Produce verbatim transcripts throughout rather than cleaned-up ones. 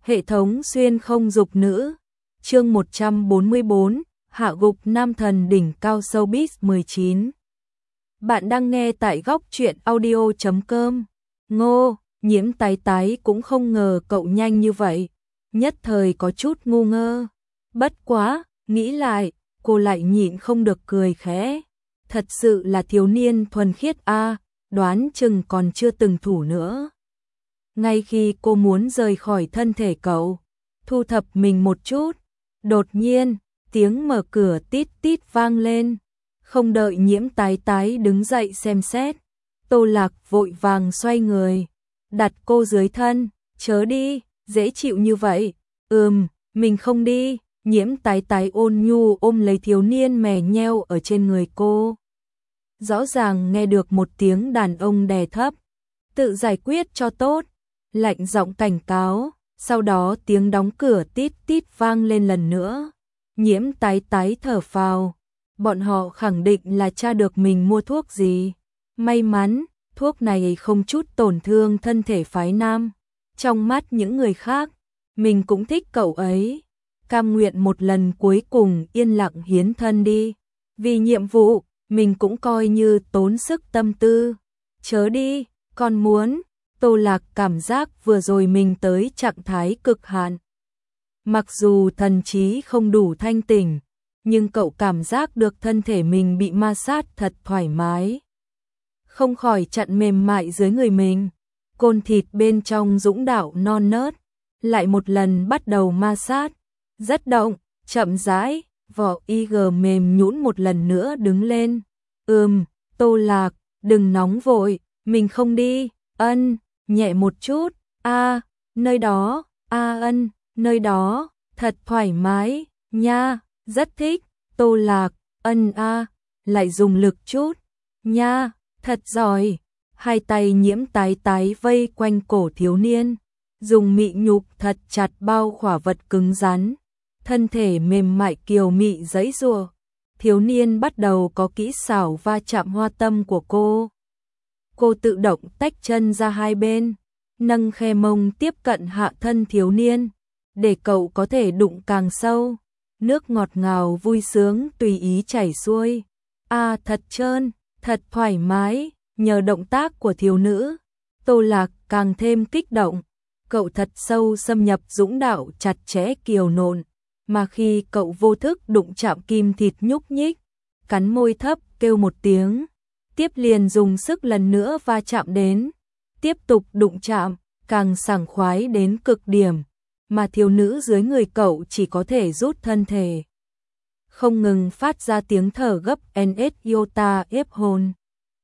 Hệ thống xuyên không dục nữ. Chương một trăm bốn mươi bốn, hạ gục nam thần đỉnh cao showbiz mười chín. Bạn đang nghe tại góc truyện audio chấm com. Ngô, Nhiễm Tái Tái cũng không ngờ cậu nhanh như vậy, nhất thời có chút ngu ngơ. Bất quá, nghĩ lại, cô lại nhịn không được cười khẽ. Thật sự là thiếu niên thuần khiết a, đoán chừng còn chưa từng thủ nữa. Ngay khi cô muốn rời khỏi thân thể cậu, thu thập mình một chút, đột nhiên, tiếng mở cửa tít tít vang lên. Không đợi Nhiễm Tái Tái đứng dậy xem xét, Tô Lạc vội vàng xoay người, đặt cô dưới thân. Chớ đi, dễ chịu như vậy. Ừm, mình không đi. Nhiễm Tái Tái ôn nhu ôm lấy thiếu niên mè nheo ở trên người cô. Rõ ràng nghe được một tiếng đàn ông đè thấp. Tự giải quyết cho tốt. Lạnh giọng cảnh cáo. Sau đó tiếng đóng cửa tít tít vang lên lần nữa. Nhiễm Tái Tái thở phào. Bọn họ khẳng định là tra được mình mua thuốc gì. May mắn, thuốc này không chút tổn thương thân thể phái nam. Trong mắt những người khác, mình cũng thích cậu ấy. Cam nguyện một lần cuối cùng yên lặng hiến thân đi. Vì nhiệm vụ, mình cũng coi như tốn sức tâm tư. Chớ đi, con muốn. Tô Lạc cảm giác vừa rồi mình tới trạng thái cực hạn. Mặc dù thần trí không đủ thanh tỉnh, nhưng cậu cảm giác được thân thể mình bị ma sát thật thoải mái. Không khỏi chặn mềm mại dưới người mình. Côn thịt bên trong dũng đạo non nớt, lại một lần bắt đầu ma sát. Rất động, chậm rãi, vỏ i giê mềm nhũn một lần nữa đứng lên. Ừm, Tô Lạc, đừng nóng vội, mình không đi. Ân, nhẹ một chút. A, nơi đó. A ân, nơi đó, thật thoải mái nha, rất thích. Tô Lạc, ân a, lại dùng lực chút. Nha, thật giỏi. Hai tay Nhiễm Tái Tái vây quanh cổ thiếu niên, dùng mị nhục thật chặt bao khỏa vật cứng rắn. Thân thể mềm mại kiều mị giãy giụa. Thiếu niên bắt đầu có kỹ xảo va chạm hoa tâm của cô. Cô tự động tách chân ra hai bên, nâng khe mông tiếp cận hạ thân thiếu niên, để cậu có thể đụng càng sâu. Nước ngọt ngào vui sướng tùy ý chảy xuôi. A, thật trơn, thật thoải mái. Nhờ động tác của thiếu nữ, Tô Lạc càng thêm kích động. Cậu thật sâu xâm nhập dũng đạo chặt chẽ kiều nộn, mà khi cậu vô thức đụng chạm kim thịt nhúc nhích, cắn môi thấp kêu một tiếng, tiếp liền dùng sức lần nữa va chạm đến, tiếp tục đụng chạm, càng sảng khoái đến cực điểm, mà thiếu nữ dưới người cậu chỉ có thể rút thân thể. Không ngừng phát ra tiếng thở gấp en ét iota ép hồn.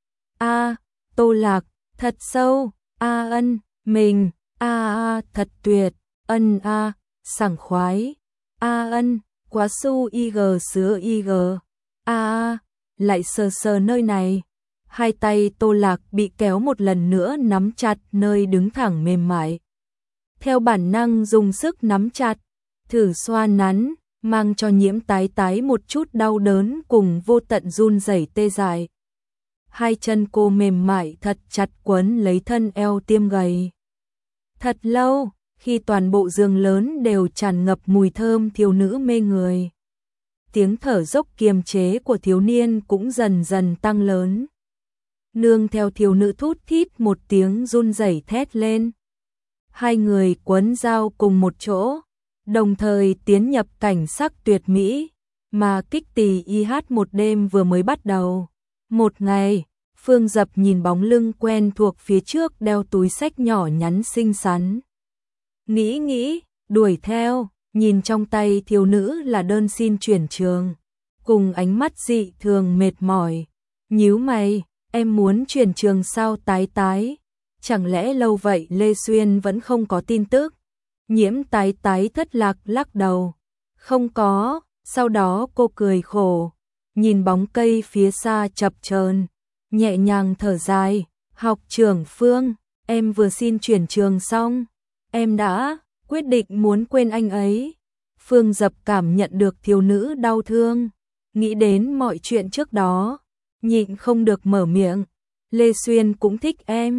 A, Tô Lạc, thật sâu. A ân, mình. A a, thật tuyệt. Ân a, sảng khoái. A ân, quá su ig sứa ig. A a, lại sờ sờ nơi này. Hai tay Tô Lạc bị kéo một lần nữa nắm chặt nơi đứng thẳng mềm mại. Theo bản năng dùng sức nắm chặt, thử xoa nắn, mang cho Nhiễm Tái Tái một chút đau đớn cùng vô tận run rẩy tê dại. Hai chân cô mềm mại thật chặt quấn lấy thân eo tiêm gầy. Thật lâu, khi toàn bộ giường lớn đều tràn ngập mùi thơm thiếu nữ mê người. Tiếng thở dốc kiềm chế của thiếu niên cũng dần dần tăng lớn. Nương theo thiếu nữ thút thít một tiếng run rẩy thét lên. Hai người quấn dao cùng một chỗ, đồng thời tiến nhập cảnh sắc tuyệt mỹ, mà kích tì i hát một đêm vừa mới bắt đầu. Một ngày, Phương Dập nhìn bóng lưng quen thuộc phía trước đeo túi xách nhỏ nhắn xinh xắn. Nghĩ nghĩ, đuổi theo, nhìn trong tay thiếu nữ là đơn xin chuyển trường, cùng ánh mắt dị thường mệt mỏi. Nhíu mày, em muốn chuyển trường sao Tái Tái? Chẳng lẽ lâu vậy Lê Xuyên vẫn không có tin tức? Nhiễm Tái Tái thất lạc lắc đầu. Không có, sau đó cô cười khổ, nhìn bóng cây phía xa chập chờn, nhẹ nhàng thở dài. Học trưởng Phương, em vừa xin chuyển trường xong, em đã quyết định muốn quên anh ấy. Phương Dập cảm nhận được thiếu nữ đau thương, nghĩ đến mọi chuyện trước đó, nhịn không được mở miệng. Lê Xuyên cũng thích em.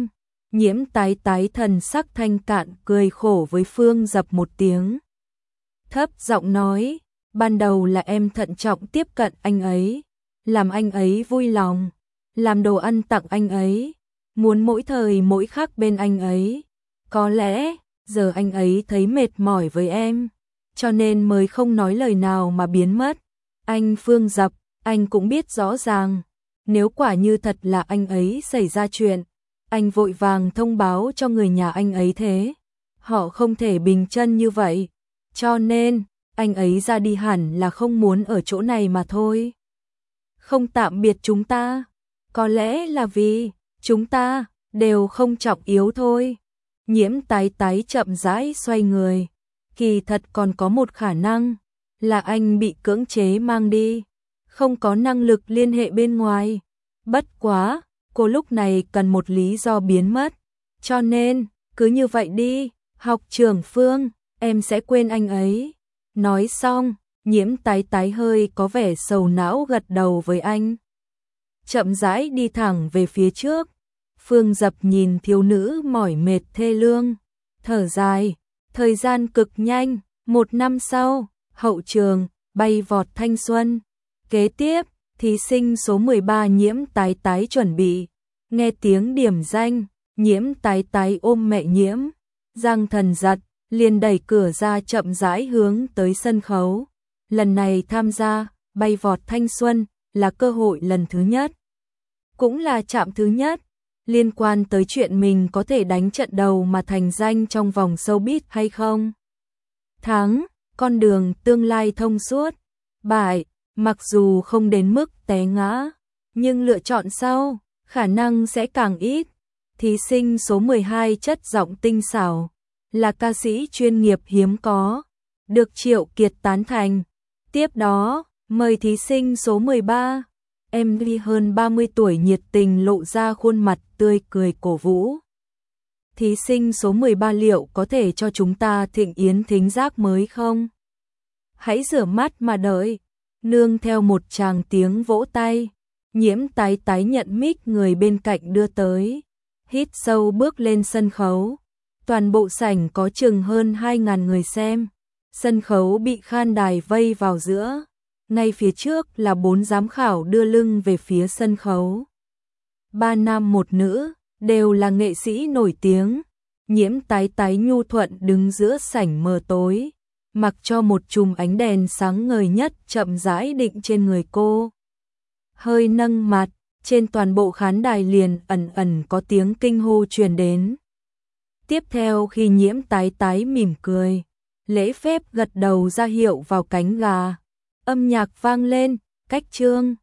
Nhiễm tái tái thần sắc thanh cạn cười khổ với Phương Dập một tiếng. Thấp giọng nói, ban đầu là em thận trọng tiếp cận anh ấy, làm anh ấy vui lòng, làm đồ ăn tặng anh ấy, muốn mỗi thời mỗi khắc bên anh ấy. Có lẽ, giờ anh ấy thấy mệt mỏi với em, cho nên mới không nói lời nào mà biến mất. Anh Phương Dập, anh cũng biết rõ ràng, nếu quả như thật là anh ấy xảy ra chuyện, anh vội vàng thông báo cho người nhà anh ấy thế. Họ không thể bình chân như vậy, cho nên, anh ấy ra đi hẳn là không muốn ở chỗ này mà thôi. Không tạm biệt chúng ta, có lẽ là vì chúng ta đều không trọng yếu thôi. Nhiễm tái tái chậm rãi xoay người. Kỳ thật còn có một khả năng, là anh bị cưỡng chế mang đi, không có năng lực liên hệ bên ngoài. Bất quá, cô lúc này cần một lý do biến mất. Cho nên, cứ như vậy đi, học trưởng Phương, em sẽ quên anh ấy. Nói xong, nhiễm tái tái hơi có vẻ sầu não gật đầu với anh. Chậm rãi đi thẳng về phía trước. Phương Dập nhìn thiếu nữ mỏi mệt thê lương, thở dài. Thời gian cực nhanh, một năm sau, hậu trường, bay vọt thanh xuân. Kế tiếp, thí sinh số mười ba nhiễm tái tái chuẩn bị. Nghe tiếng điểm danh, nhiễm tái tái ôm mẹ nhiễm. Giang Thần giật, liền đẩy cửa ra chậm rãi hướng tới sân khấu. Lần này tham gia, bay vọt thanh xuân, là cơ hội lần thứ nhất. Cũng là chạm thứ nhất, liên quan tới chuyện mình có thể đánh trận đầu mà thành danh trong vòng showbiz hay không. Thắng, con đường tương lai thông suốt. Bại, mặc dù không đến mức té ngã, nhưng lựa chọn sau, khả năng sẽ càng ít. Thí sinh số mười hai chất giọng tinh xảo, là ca sĩ chuyên nghiệp hiếm có, được Triệu Kiệt tán thành. Tiếp đó, mời thí sinh số mười ba, em vê hơn ba mươi tuổi nhiệt tình lộ ra khuôn mặt tươi cười cổ vũ. Thí sinh số mười ba liệu có thể cho chúng ta thịnh yến thính giác mới không? Hãy rửa mắt mà đợi. Nương theo một tràng tiếng vỗ tay, nhiễm tái tái nhận mic người bên cạnh đưa tới. Hít sâu bước lên sân khấu. Toàn bộ sảnh có chừng hơn hai nghìn người xem. Sân khấu bị khan đài vây vào giữa. Ngay phía trước là bốn giám khảo đưa lưng về phía sân khấu. Ba nam một nữ, đều là nghệ sĩ nổi tiếng. Nhiễm tái tái nhu thuận đứng giữa sảnh mờ tối, mặc cho một chùm ánh đèn sáng ngời nhất chậm rãi định trên người cô. Hơi nâng mặt, trên toàn bộ khán đài liền ẩn ẩn có tiếng kinh hô truyền đến. Tiếp theo khi nhiễm tái tái mỉm cười, lễ phép gật đầu ra hiệu vào cánh gà. Âm nhạc vang lên, cách chương.